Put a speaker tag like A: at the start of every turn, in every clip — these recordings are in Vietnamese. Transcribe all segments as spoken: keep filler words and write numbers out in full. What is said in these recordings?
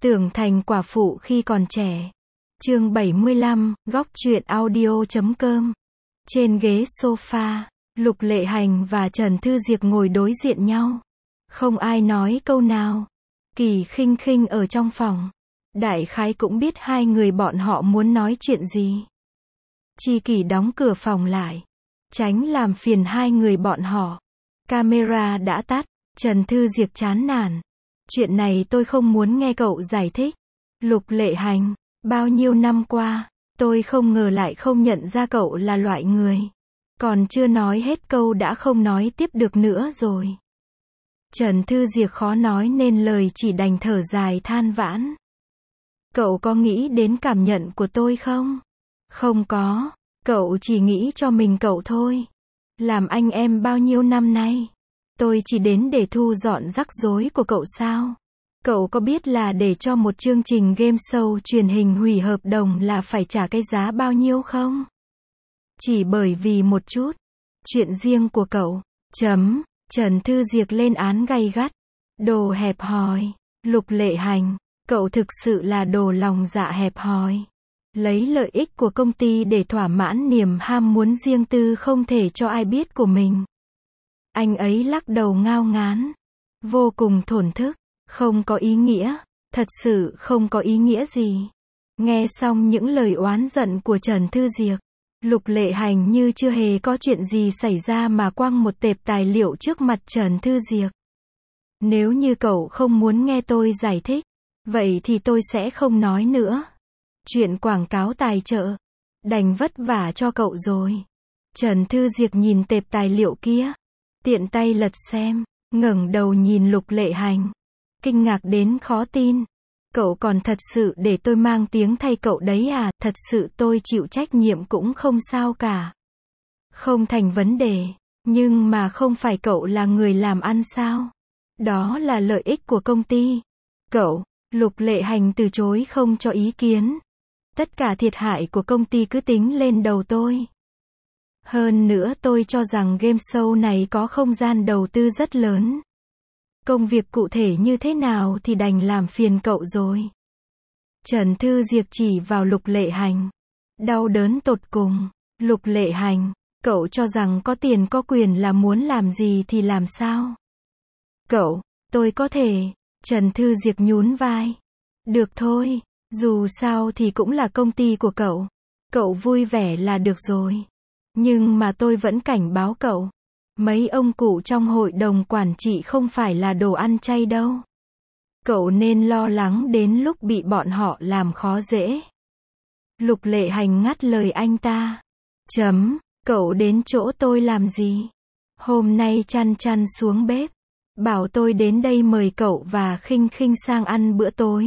A: Tưởng thành quả phụ khi còn trẻ. Chương bảy mươi lăm, góc truyện audio chấm com. Trên ghế sofa, Lục Lệ Hành và Trần Thư Diệp ngồi đối diện nhau. Không ai nói câu nào. Kỳ Khinh Khinh ở trong phòng. Đại khái cũng biết hai người bọn họ muốn nói chuyện gì. Chi Kỳ đóng cửa phòng lại, tránh làm phiền hai người bọn họ. Camera đã tắt. Trần Thư Diệp chán nản. Chuyện này tôi không muốn nghe cậu giải thích. Lục Lệ Hành, bao nhiêu năm qua, tôi không ngờ lại không nhận ra cậu là loại người. Còn chưa nói hết câu đã không nói tiếp được nữa rồi. Trần Thư Diệp khó nói nên lời, chỉ đành thở dài than vãn. Cậu có nghĩ đến cảm nhận của tôi không? Không có, cậu chỉ nghĩ cho mình cậu thôi. Làm anh em bao nhiêu năm nay, tôi chỉ đến để thu dọn rắc rối của cậu sao? Cậu có biết là để cho một chương trình game show truyền hình hủy hợp đồng là phải trả cái giá bao nhiêu không? Chỉ bởi vì một chút chuyện riêng của cậu. Chấm. Trần Thư Diệp lên án gay gắt. Đồ hẹp hòi. Lục Lệ Hành, cậu thực sự là đồ lòng dạ hẹp hòi. Lấy lợi ích của công ty để thỏa mãn niềm ham muốn riêng tư không thể cho ai biết của mình. Anh ấy lắc đầu ngao ngán. Vô cùng thổn thức. Không có ý nghĩa. Thật sự không có ý nghĩa gì. Nghe xong những lời oán giận của Trần Thư Diệp, Lục Lệ Hành như chưa hề có chuyện gì xảy ra mà quăng một tệp tài liệu trước mặt Trần Thư Diệp. Nếu như cậu không muốn nghe tôi giải thích, vậy thì tôi sẽ không nói nữa. Chuyện quảng cáo tài trợ, đành vất vả cho cậu rồi. Trần Thư Diệp nhìn tệp tài liệu kia, tiện tay lật xem, ngẩng đầu nhìn Lục Lệ Hành, kinh ngạc đến khó tin. Cậu còn thật sự để tôi mang tiếng thay cậu đấy à? Thật sự tôi chịu trách nhiệm cũng không sao cả. Không thành vấn đề. Nhưng mà không phải cậu là người làm ăn sao? Đó là lợi ích của công ty. Cậu, Lục Lệ Hành từ chối không cho ý kiến. Tất cả thiệt hại của công ty cứ tính lên đầu tôi. Hơn nữa tôi cho rằng game show này có không gian đầu tư rất lớn. Công việc cụ thể như thế nào thì đành làm phiền cậu rồi. Trần Thư Diệp chỉ vào Lục Lệ Hành. Đau đớn tột cùng. Lục Lệ Hành, cậu cho rằng có tiền có quyền là muốn làm gì thì làm sao? Cậu, tôi có thể. Trần Thư Diệp nhún vai. Được thôi, dù sao thì cũng là công ty của cậu. Cậu vui vẻ là được rồi. Nhưng mà tôi vẫn cảnh báo cậu. Mấy ông cụ trong hội đồng quản trị không phải là đồ ăn chay đâu. Cậu nên lo lắng đến lúc bị bọn họ làm khó dễ. Lục Lệ Hành ngắt lời anh ta. Chấm, cậu đến chỗ tôi làm gì? Hôm nay Chăn Chăn xuống bếp, bảo tôi đến đây mời cậu và Khinh Khinh sang ăn bữa tối.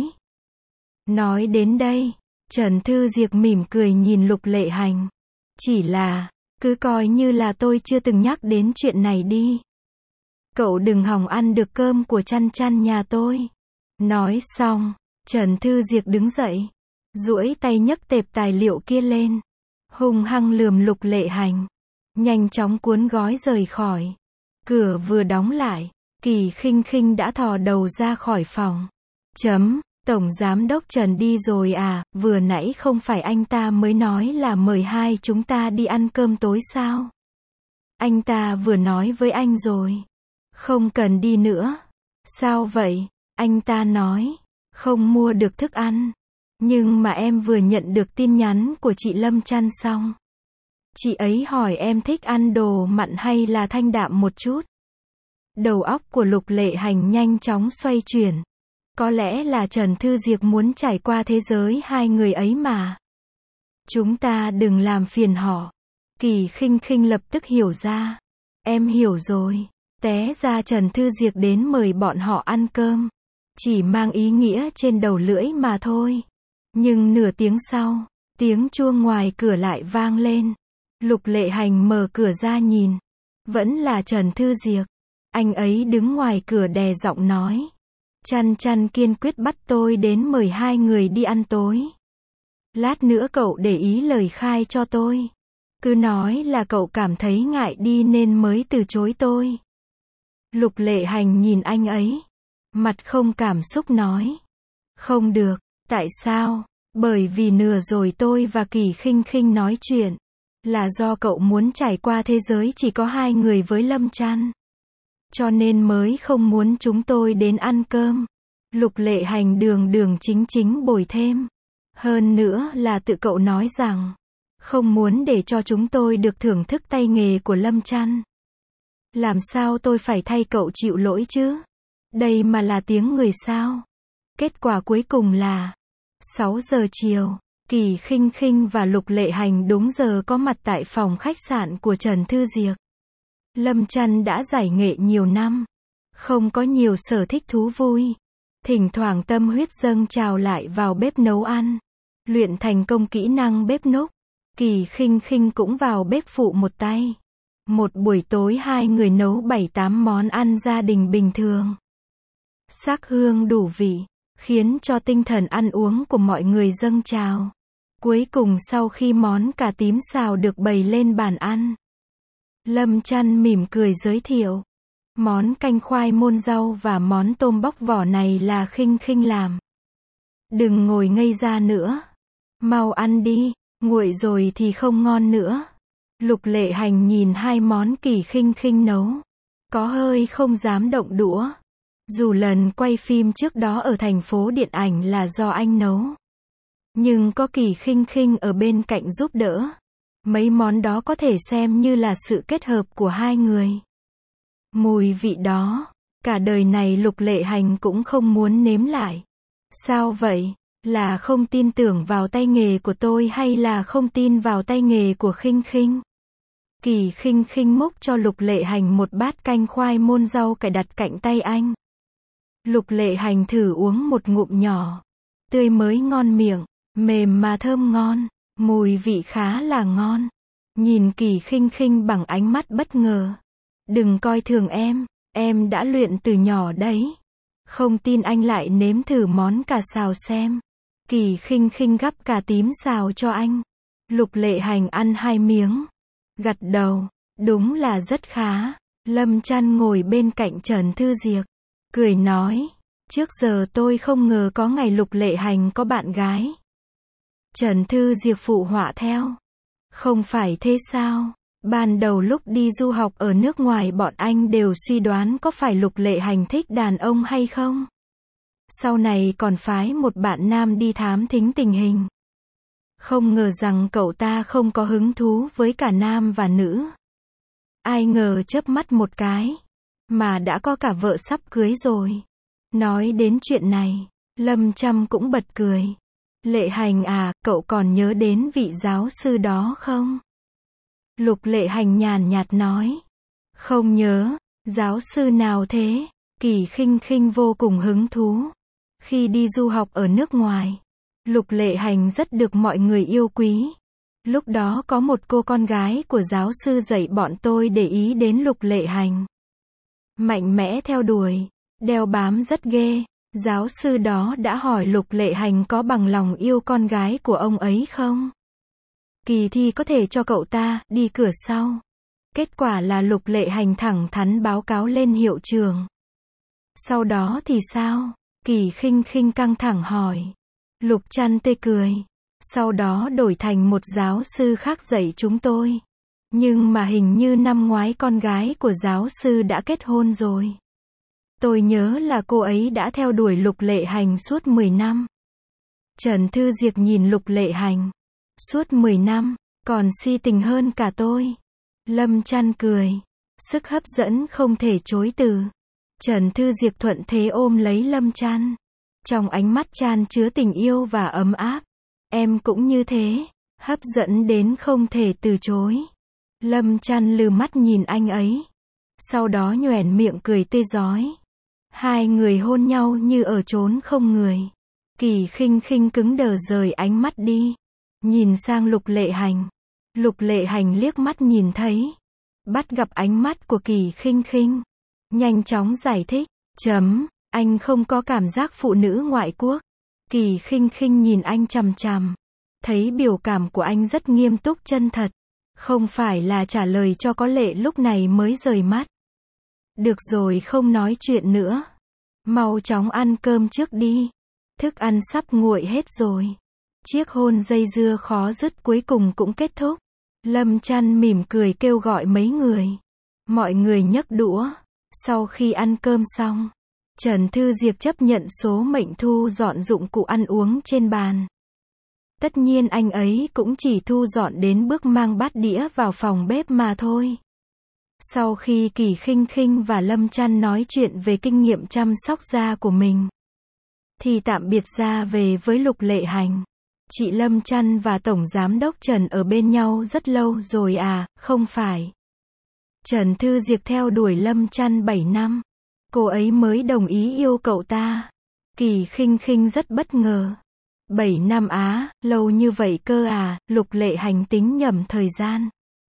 A: Nói đến đây, Trần Thư Diệp mỉm cười nhìn Lục Lệ Hành. Chỉ là, cứ coi như là tôi chưa từng nhắc đến chuyện này đi. Cậu đừng hòng ăn được cơm của Chăn Chăn nhà tôi. Nói xong, Trần Thư Diệp đứng dậy, duỗi tay nhấc tệp tài liệu kia lên, hung hăng lườm Lục Lệ Hành, nhanh chóng cuốn gói rời khỏi. Cửa vừa đóng lại, Kỳ Khinh Khinh đã thò đầu ra khỏi phòng. Chấm, Tổng Giám đốc Trần đi rồi à? Vừa nãy không phải anh ta mới nói là mời hai chúng ta đi ăn cơm tối sao? Anh ta vừa nói với anh rồi. Không cần đi nữa. Sao vậy? Anh ta nói, không mua được thức ăn. Nhưng mà em vừa nhận được tin nhắn của chị Lâm Chăn xong. Chị ấy hỏi em thích ăn đồ mặn hay là thanh đạm một chút. Đầu óc của Lục Lệ Hành nhanh chóng xoay chuyển. Có lẽ là Trần Thư Diệp muốn trải qua thế giới hai người ấy mà. Chúng ta đừng làm phiền họ. Kỳ Khinh Khinh lập tức hiểu ra. Em hiểu rồi. Té ra Trần Thư Diệp đến mời bọn họ ăn cơm, chỉ mang ý nghĩa trên đầu lưỡi mà thôi. Nhưng nửa tiếng sau, tiếng chuông ngoài cửa lại vang lên. Lục Lệ Hành mở cửa ra nhìn. Vẫn là Trần Thư Diệp. Anh ấy đứng ngoài cửa đè giọng nói. Chăn Chăn kiên quyết bắt tôi đến mời hai người đi ăn tối. Lát nữa cậu để ý lời khai cho tôi. Cứ nói là cậu cảm thấy ngại đi nên mới từ chối tôi. Lục Lệ Hành nhìn anh ấy, mặt không cảm xúc nói. Không được. Tại sao? Bởi vì nửa rồi tôi và Kỳ Khinh Khinh nói chuyện. Là do cậu muốn trải qua thế giới chỉ có hai người với Lâm Trăn. Cho nên mới không muốn chúng tôi đến ăn cơm. Lục Lệ Hành đường đường chính chính bồi thêm. Hơn nữa là tự cậu nói rằng, không muốn để cho chúng tôi được thưởng thức tay nghề của Lâm Trăn. Làm sao tôi phải thay cậu chịu lỗi chứ? Đây mà là tiếng người sao? Kết quả cuối cùng là sáu giờ chiều, Kỳ Khinh Khinh và Lục Lệ Hành đúng giờ có mặt tại phòng khách sạn của Trần Thư Diệc. Lâm Trăn đã giải nghệ nhiều năm, không có nhiều sở thích thú vui. Thỉnh thoảng tâm huyết dâng trào lại vào bếp nấu ăn, luyện thành công kỹ năng bếp núc. Kỳ Khinh Khinh cũng vào bếp phụ một tay. Một buổi tối hai người nấu bảy tám món ăn gia đình bình thường. Sắc hương đủ vị, khiến cho tinh thần ăn uống của mọi người dâng trào. Cuối cùng sau khi món cà tím xào được bày lên bàn ăn, Lâm Trăn mỉm cười giới thiệu. Món canh khoai môn rau và món tôm bóc vỏ này là Khinh Khinh làm. Đừng ngồi ngây ra nữa. Mau ăn đi, nguội rồi thì không ngon nữa. Lục Lệ Hành nhìn hai món Kỳ Khinh Khinh nấu, có hơi không dám động đũa. Dù lần quay phim trước đó ở thành phố điện ảnh là do anh nấu, nhưng có Kỳ Khinh Khinh ở bên cạnh giúp đỡ, mấy món đó có thể xem như là sự kết hợp của hai người. Mùi vị đó, cả đời này Lục Lệ Hành cũng không muốn nếm lại. Sao vậy? Là không tin tưởng vào tay nghề của tôi hay là không tin vào tay nghề của Khinh Khinh? Kỳ Khinh Khinh múc cho Lục Lệ Hành một bát canh khoai môn rau cải đặt cạnh tay anh. Lục Lệ Hành thử uống một ngụm nhỏ. Tươi mới ngon miệng, mềm mà thơm ngon, mùi vị khá là ngon. Nhìn Kỳ Khinh Khinh bằng ánh mắt bất ngờ. Đừng coi thường em, em đã luyện từ nhỏ đấy. Không tin anh lại nếm thử món cà xào xem. Kỳ Khinh Khinh gắp cà tím xào cho anh. Lục Lệ Hành ăn hai miếng, gật đầu, đúng là rất khá. Lâm Trăn ngồi bên cạnh Trần Thư Diệc, cười nói, trước giờ tôi không ngờ có ngày Lục Lệ Hành có bạn gái. Trần Thư Diệc phụ họa theo, không phải thế sao? Ban đầu lúc đi du học ở nước ngoài bọn anh đều suy đoán có phải Lục Lệ Hành thích đàn ông hay không. Sau này còn phái một bạn nam đi thám thính tình hình. Không ngờ rằng cậu ta không có hứng thú với cả nam và nữ. Ai ngờ chớp mắt một cái, mà đã có cả vợ sắp cưới rồi. Nói đến chuyện này, Lâm Trăn cũng bật cười. Lệ Hành à, cậu còn nhớ đến vị giáo sư đó không? Lục Lệ Hành nhàn nhạt nói. Không nhớ, giáo sư nào thế? Kỳ Khinh Khinh vô cùng hứng thú. Khi đi du học ở nước ngoài, Lục Lệ Hành rất được mọi người yêu quý. Lúc đó có một cô con gái của giáo sư dạy bọn tôi để ý đến Lục Lệ Hành. Mạnh mẽ theo đuổi, đeo bám rất ghê. Giáo sư đó đã hỏi Lục Lệ Hành có bằng lòng yêu con gái của ông ấy không? Kỳ thi có thể cho cậu ta đi cửa sau. Kết quả là Lục Lệ Hành thẳng thắn báo cáo lên hiệu trưởng. Sau đó thì sao? Kỳ Khinh Khinh căng thẳng hỏi. Lục Trăn tê cười. Sau đó đổi thành một giáo sư khác dạy chúng tôi. Nhưng mà hình như năm ngoái con gái của giáo sư đã kết hôn rồi. Tôi nhớ là cô ấy đã theo đuổi Lục Lệ Hành suốt mười năm. Trần Thư Diệc nhìn Lục Lệ Hành. Suốt mười năm, còn si tình hơn cả tôi. Lâm Trăn cười. Sức hấp dẫn không thể chối từ. Trần Thư Diệc thuận thế ôm lấy Lâm Trăn. Trong ánh mắt chan chứa tình yêu và ấm áp. Em cũng như thế, hấp dẫn đến không thể từ chối. Lâm Trăn lừ mắt nhìn anh ấy. Sau đó nhoẻn miệng cười tươi rói. Hai người hôn nhau như ở chốn không người. Kỳ Khinh Khinh cứng đờ rời ánh mắt đi. Nhìn sang Lục Lệ Hành. Lục Lệ Hành liếc mắt nhìn thấy. Bắt gặp ánh mắt của Kỳ Khinh Khinh. Nhanh chóng giải thích. Chấm, anh không có cảm giác phụ nữ ngoại quốc. Kỳ Khinh Khinh nhìn anh chằm chằm. Thấy biểu cảm của anh rất nghiêm túc chân thật. Không phải là trả lời cho có lệ lúc này mới rời mắt. Được rồi, không nói chuyện nữa. Mau chóng ăn cơm trước đi. Thức ăn sắp nguội hết rồi. Chiếc hôn dây dưa khó dứt cuối cùng cũng kết thúc. Lâm Chăn mỉm cười kêu gọi mấy người. Mọi người nhấc đũa. Sau khi ăn cơm xong, Trần Thư Diệc chấp nhận số mệnh thu dọn dụng cụ ăn uống trên bàn. Tất nhiên anh ấy cũng chỉ thu dọn đến bước mang bát đĩa vào phòng bếp mà thôi. Sau khi Kỳ Khinh Khinh và Lâm Chăn nói chuyện về kinh nghiệm chăm sóc da của mình, thì tạm biệt ra về với Lục Lệ Hành. Chị Lâm Chăn và Tổng Giám đốc Trần ở bên nhau rất lâu rồi à, không phải. Trần Thư Diệc theo đuổi Lâm Chăn bảy năm. Cô ấy mới đồng ý yêu cậu ta. Kỳ Khinh Khinh rất bất ngờ. bảy năm á, lâu như vậy cơ à, Lục Lệ Hành tính nhầm thời gian.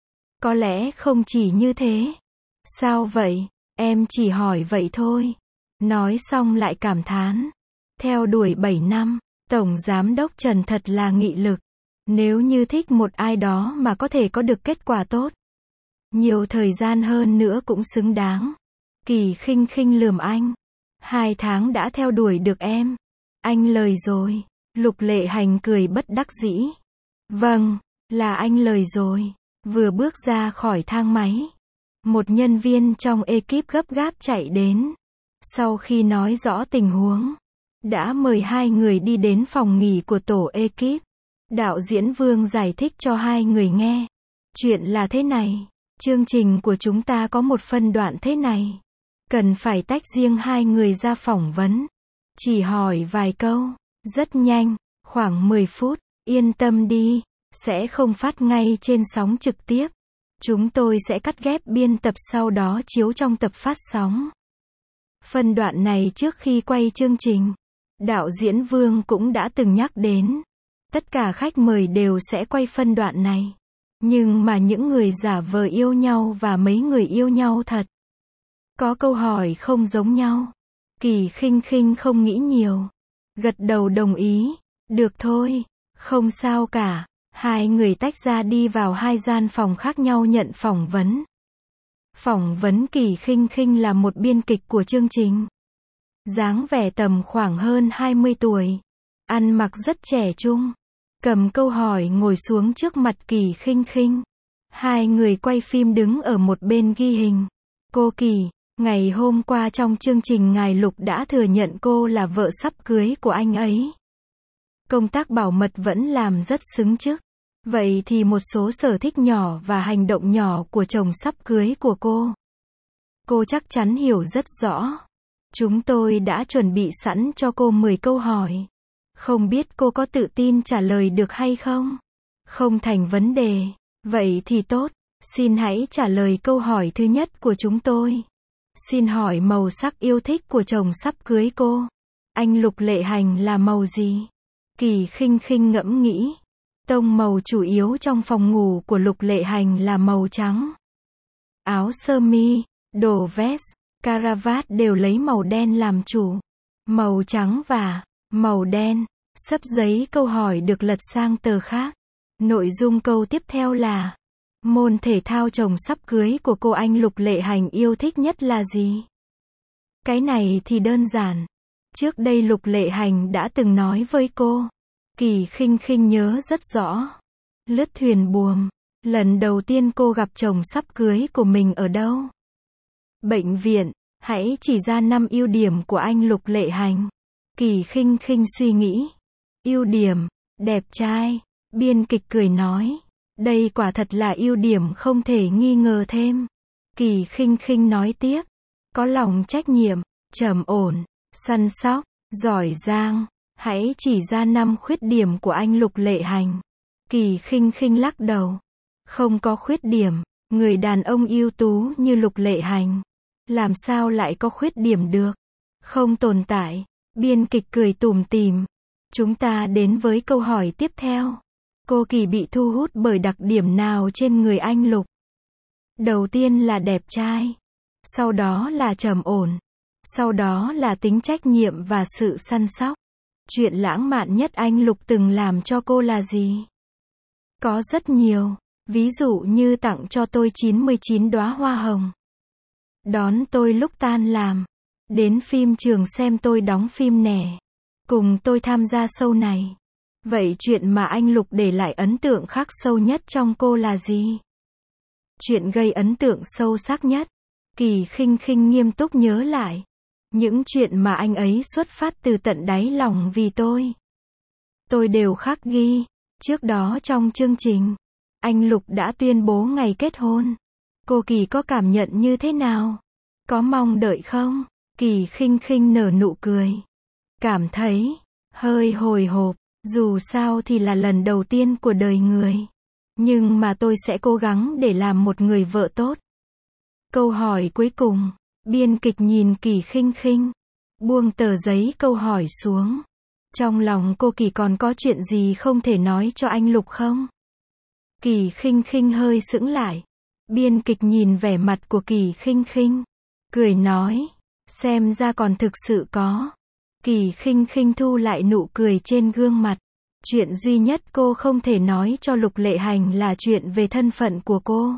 A: Có lẽ không chỉ như thế. Sao vậy? Em chỉ hỏi vậy thôi. Nói xong lại cảm thán. Theo đuổi bảy năm, Tổng Giám đốc Trần thật là nghị lực. Nếu như thích một ai đó mà có thể có được kết quả tốt, nhiều thời gian hơn nữa cũng xứng đáng. Kỳ Khinh Khinh lườm anh. Hai tháng đã theo đuổi được em. Anh lời rồi. Lục Lệ Hành cười bất đắc dĩ. Vâng, là anh lời rồi. Vừa bước ra khỏi thang máy, một nhân viên trong ekip gấp gáp chạy đến. Sau khi nói rõ tình huống, đã mời hai người đi đến phòng nghỉ của tổ ekip. Đạo diễn Vương giải thích cho hai người nghe. Chuyện là thế này, chương trình của chúng ta có một phân đoạn thế này. Cần phải tách riêng hai người ra phỏng vấn. Chỉ hỏi vài câu, rất nhanh, khoảng mười phút, yên tâm đi, sẽ không phát ngay trên sóng trực tiếp. Chúng tôi sẽ cắt ghép biên tập sau đó chiếu trong tập phát sóng. Phân đoạn này trước khi quay chương trình, đạo diễn Vương cũng đã từng nhắc đến. Tất cả khách mời đều sẽ quay phân đoạn này. Nhưng mà những người giả vờ yêu nhau và mấy người yêu nhau thật, có câu hỏi không giống nhau. Kỳ Khinh Khinh không nghĩ nhiều. Gật đầu đồng ý. Được thôi, không sao cả. Hai người tách ra đi vào hai gian phòng khác nhau nhận phỏng vấn. Phỏng vấn Kỳ Khinh Khinh là một biên kịch của chương trình. Dáng vẻ tầm khoảng hơn hai mươi tuổi. Ăn mặc rất trẻ trung. Cầm câu hỏi ngồi xuống trước mặt Kỳ Khinh Khinh. Hai người quay phim đứng ở một bên ghi hình. Cô Kỳ, ngày hôm qua trong chương trình ngài Lục đã thừa nhận cô là vợ sắp cưới của anh ấy. Công tác bảo mật vẫn làm rất xứng chức. Vậy thì một số sở thích nhỏ và hành động nhỏ của chồng sắp cưới của cô, cô chắc chắn hiểu rất rõ. Chúng tôi đã chuẩn bị sẵn cho cô mười câu hỏi. Không biết cô có tự tin trả lời được hay không? Không thành vấn đề. Vậy thì tốt. Xin hãy trả lời câu hỏi thứ nhất của chúng tôi. Xin hỏi màu sắc yêu thích của chồng sắp cưới cô. Anh Lục Lệ Hành là màu gì? Kỳ Khinh Khinh ngẫm nghĩ. Tông màu chủ yếu trong phòng ngủ của Lục Lệ Hành là màu trắng. Áo sơ mi, đồ vest, caravat đều lấy màu đen làm chủ. Màu trắng và màu đen. Xấp giấy câu hỏi được lật sang tờ khác. Nội dung câu tiếp theo là: môn thể thao chồng sắp cưới của cô anh Lục Lệ Hành yêu thích nhất là gì? Cái này thì đơn giản. Trước đây Lục Lệ Hành đã từng nói với cô. Kỳ Khinh Khinh nhớ rất rõ. Lướt thuyền buồm. Lần đầu tiên cô gặp chồng sắp cưới của mình ở đâu? Bệnh viện. Hãy chỉ ra năm ưu điểm của anh Lục Lệ Hành. Kỳ Khinh Khinh suy nghĩ. Ưu điểm, đẹp trai. Biên kịch cười nói. Đây quả thật là ưu điểm không thể nghi ngờ thêm. Kỳ Khinh Khinh nói tiếp. Có lòng trách nhiệm, trầm ổn, săn sóc, giỏi giang. Hãy chỉ ra năm khuyết điểm của anh Lục Lệ Hành. Kỳ Khinh Khinh lắc đầu. Không có khuyết điểm. Người đàn ông ưu tú như Lục Lệ Hành, làm sao lại có khuyết điểm được? Không tồn tại. Biên kịch cười tủm tỉm. Chúng ta đến với câu hỏi tiếp theo. Cô Kỳ bị thu hút bởi đặc điểm nào trên người anh Lục? Đầu tiên là đẹp trai. Sau đó là trầm ổn. Sau đó là tính trách nhiệm và sự săn sóc. Chuyện lãng mạn nhất anh Lục từng làm cho cô là gì? Có rất nhiều. Ví dụ như tặng cho tôi chín mươi chín đóa hoa hồng. Đón tôi lúc tan làm. Đến phim trường xem tôi đóng phim nè. cùng tôi tham gia show này. Vậy chuyện mà anh Lục để lại ấn tượng khắc sâu nhất trong cô là gì? Chuyện gây ấn tượng sâu sắc nhất. Kỳ Khinh Khinh nghiêm túc nhớ lại. Những chuyện mà anh ấy xuất phát từ tận đáy lòng vì tôi. Tôi đều khắc ghi. Trước đó trong chương trình, anh Lục đã tuyên bố ngày kết hôn. Cô Kỳ có cảm nhận như thế nào? Có mong đợi không? Kỳ Khinh Khinh nở nụ cười. Cảm thấy hơi hồi hộp, dù sao thì là lần đầu tiên của đời người. Nhưng mà tôi sẽ cố gắng để làm một người vợ tốt. Câu hỏi cuối cùng, biên kịch nhìn Kỳ Khinh Khinh, buông tờ giấy câu hỏi xuống. Trong lòng cô Kỳ còn có chuyện gì không thể nói cho anh Lục không? Kỳ Khinh Khinh hơi sững lại. Biên kịch nhìn vẻ mặt của Kỳ Khinh Khinh, cười nói, xem ra còn thực sự có. Kỳ Khinh Khinh thu lại nụ cười trên gương mặt. Chuyện duy nhất cô không thể nói cho Lục Lệ Hành là chuyện về thân phận của cô.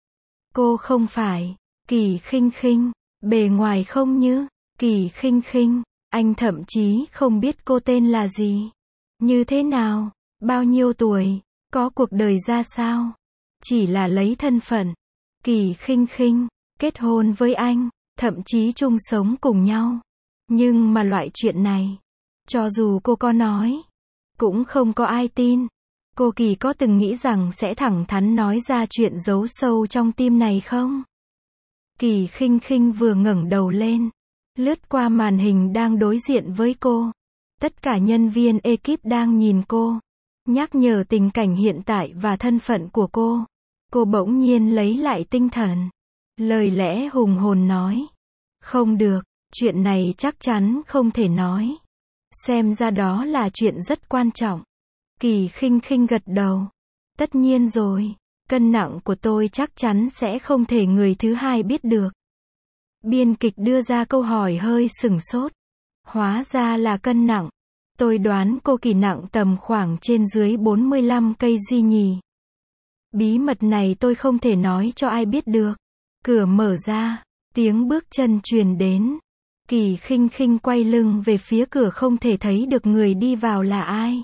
A: Cô không phải Kỳ Khinh Khinh, bề ngoài không như Kỳ Khinh Khinh, anh thậm chí không biết cô tên là gì, như thế nào, bao nhiêu tuổi, có cuộc đời ra sao. Chỉ là lấy thân phận Kỳ Khinh Khinh, kết hôn với anh, thậm chí chung sống cùng nhau. Nhưng mà loại chuyện này, cho dù cô có nói, cũng không có ai tin. Cô Kỳ có từng nghĩ rằng sẽ thẳng thắn nói ra chuyện giấu sâu trong tim này không? Kỳ Khinh Khinh vừa ngẩng đầu lên, lướt qua màn hình đang đối diện với cô. Tất cả nhân viên ekip đang nhìn cô, nhắc nhở tình cảnh hiện tại và thân phận của cô. Cô bỗng nhiên lấy lại tinh thần. Lời lẽ hùng hồn nói. Không được, chuyện này chắc chắn không thể nói. Xem ra đó là chuyện rất quan trọng. Kỳ Khinh Khinh gật đầu. Tất nhiên rồi, cân nặng của tôi chắc chắn sẽ không thể người thứ hai biết được. Biên kịch đưa ra câu hỏi hơi sửng sốt. Hóa ra là cân nặng. Tôi đoán cô Kỳ nặng tầm khoảng trên dưới bốn mươi lăm cây gì nhỉ? Bí mật này tôi không thể nói cho ai biết được. Cửa mở ra, tiếng bước chân truyền đến. Kỳ Khinh Khinh quay lưng về phía cửa không thể thấy được người đi vào là ai.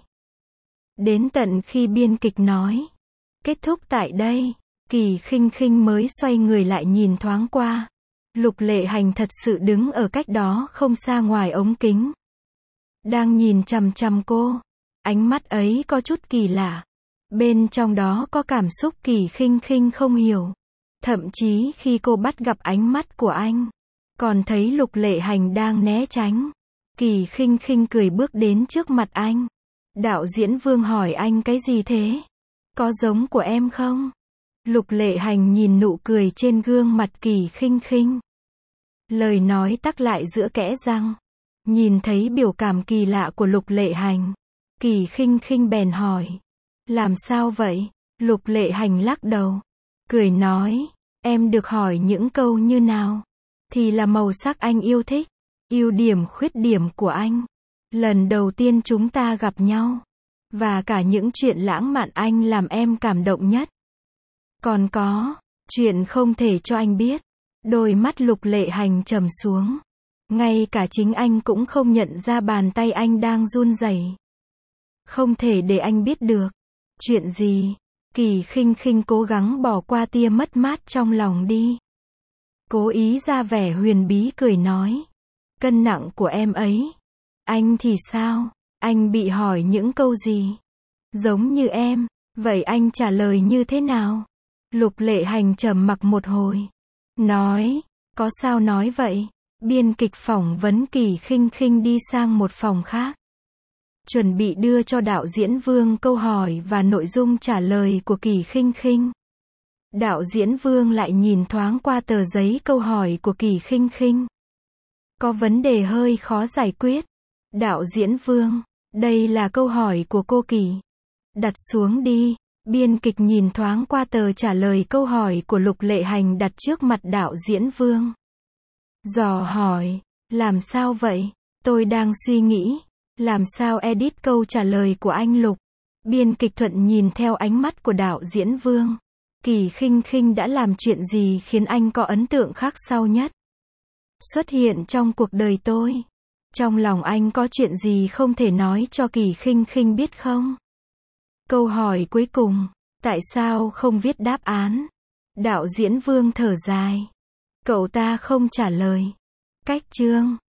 A: Đến tận khi biên kịch nói kết thúc tại đây, Kỳ Khinh Khinh mới xoay người lại nhìn thoáng qua. Lục Lệ Hành thật sự đứng ở cách đó không xa ngoài ống kính, đang nhìn chằm chằm cô. Ánh mắt ấy có chút kỳ lạ. Bên trong đó có cảm xúc Kỳ Khinh Khinh không hiểu. Thậm chí khi cô bắt gặp ánh mắt của anh, còn thấy Lục Lệ Hành đang né tránh. Kỳ Khinh Khinh cười bước đến trước mặt anh. Đạo diễn Vương hỏi anh cái gì thế? Có giống của em không? Lục Lệ Hành nhìn nụ cười trên gương mặt Kỳ Khinh Khinh. Lời nói tắc lại giữa kẽ răng. Nhìn thấy biểu cảm kỳ lạ của Lục Lệ Hành, Kỳ Khinh Khinh bèn hỏi. Làm sao vậy? Lục Lệ Hành lắc đầu. Cười nói, em được hỏi những câu như nào? Thì là màu sắc anh yêu thích, ưu điểm khuyết điểm của anh, lần đầu tiên chúng ta gặp nhau, và cả những chuyện lãng mạn anh làm em cảm động nhất. Còn có, chuyện không thể cho anh biết. Đôi mắt Lục Lệ Hành trầm xuống. Ngay cả chính anh cũng không nhận ra bàn tay anh đang run rẩy. Không thể để anh biết được. Chuyện gì? Kỳ Khinh Khinh cố gắng bỏ qua tia mất mát trong lòng đi. Cố ý ra vẻ huyền bí cười nói. Cân nặng của em ấy. Anh thì sao? Anh bị hỏi những câu gì? Giống như em. Vậy anh trả lời như thế nào? Lục Lệ Hành trầm mặc một hồi. Nói. Có sao nói vậy? Biên kịch phỏng vấn Kỳ Khinh Khinh đi sang một phòng khác. Chuẩn bị đưa cho đạo diễn Vương câu hỏi và nội dung trả lời của Kỳ Khinh Khinh. Đạo diễn Vương lại nhìn thoáng qua tờ giấy câu hỏi của Kỳ Khinh Khinh. Có vấn đề hơi khó giải quyết. Đạo diễn Vương, đây là câu hỏi của cô Kỳ. Đặt xuống đi. Biên kịch nhìn thoáng qua tờ trả lời câu hỏi của Lục Lệ Hành đặt trước mặt đạo diễn Vương. Dò hỏi, làm sao vậy? Tôi đang suy nghĩ, làm sao edit câu trả lời của anh Lục. Biên kịch thuận nhìn theo ánh mắt của đạo diễn Vương. Kỳ Khinh Khinh đã làm chuyện gì khiến anh có ấn tượng khắc sâu nhất? Xuất hiện trong cuộc đời tôi. Trong lòng anh có chuyện gì không thể nói cho Kỳ Khinh Khinh biết không? Câu hỏi cuối cùng, tại sao không viết đáp án? Đạo diễn Vương thở dài. Cậu ta không trả lời. Cách chương